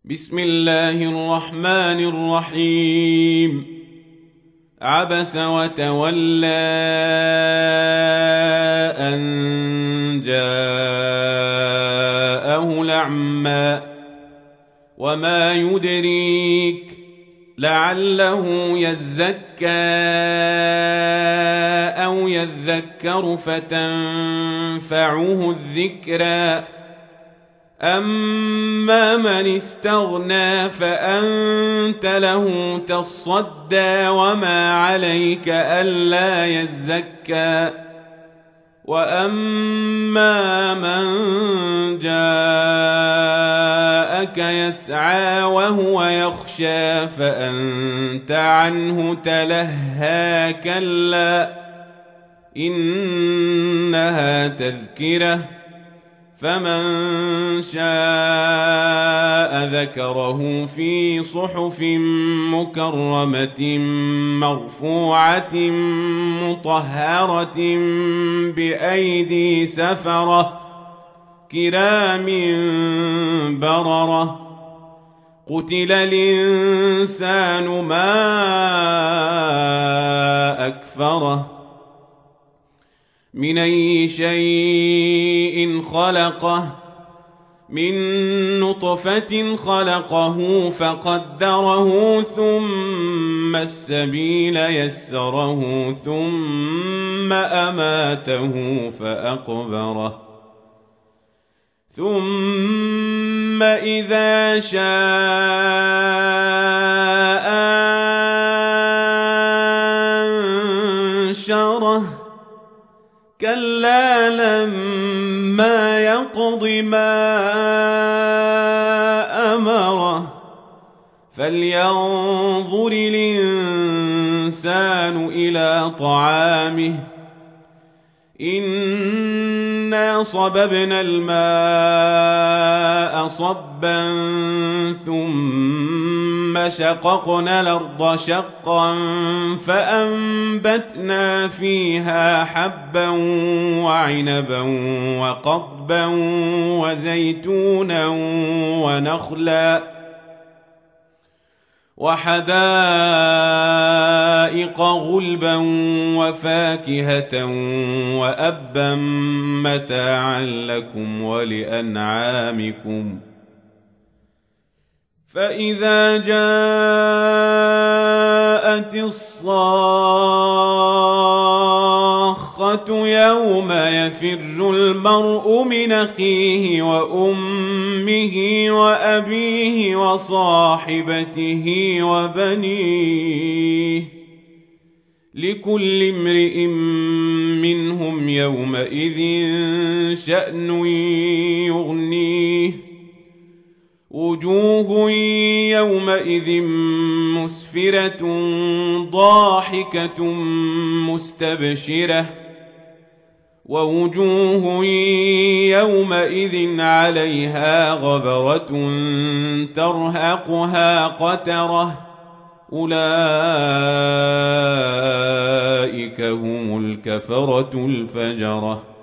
بسم الله الرحمن الرحيم. عبس وتولى أن جاءه الأعمى وما يدريك لعله يزكى أو يذكر فتنفعه الذكرى أما من استغنى فأنت له تصدى وما عليك ألا يزكى وأما من جاءك يسعى وهو يخشى فأنت عنه تلهى كلا إنها تذكرة فمن شاء ذكره في صحف مكرمة مرفوعة مطهرة بأيدي سفرة كرام بررة. قتل الإنسان ما أكفره من أي شيء خلقه من نطفة خلقه فقدره ثم السبيل يسره ثم أماته فأقبره ثم إذا شاء أنشره كلا لما يقض ما أمره فلينظر الإنسان إلى طعامه إنا صببنا الماء صبا ثم شققنا الأرض شقا فأنبتنا فيها حبا وعنبا وقضبا وزيتونا ونخلا وحدائق غلبا وفاكهة وأبا متاعا لكم ولأنعامكم. فإذا جاءت الصاخة يوم يفر المرء من أخيه وأمه وأبيه وصاحبته وبنيه لكل امرئ منهم يومئذ شأن يغنيه وجوه يومئذ مسفرة ضاحكة مستبشرة ووجوه يومئذ عليها غبرة ترهقها قترة أولئك هم الكفرة الفجرة.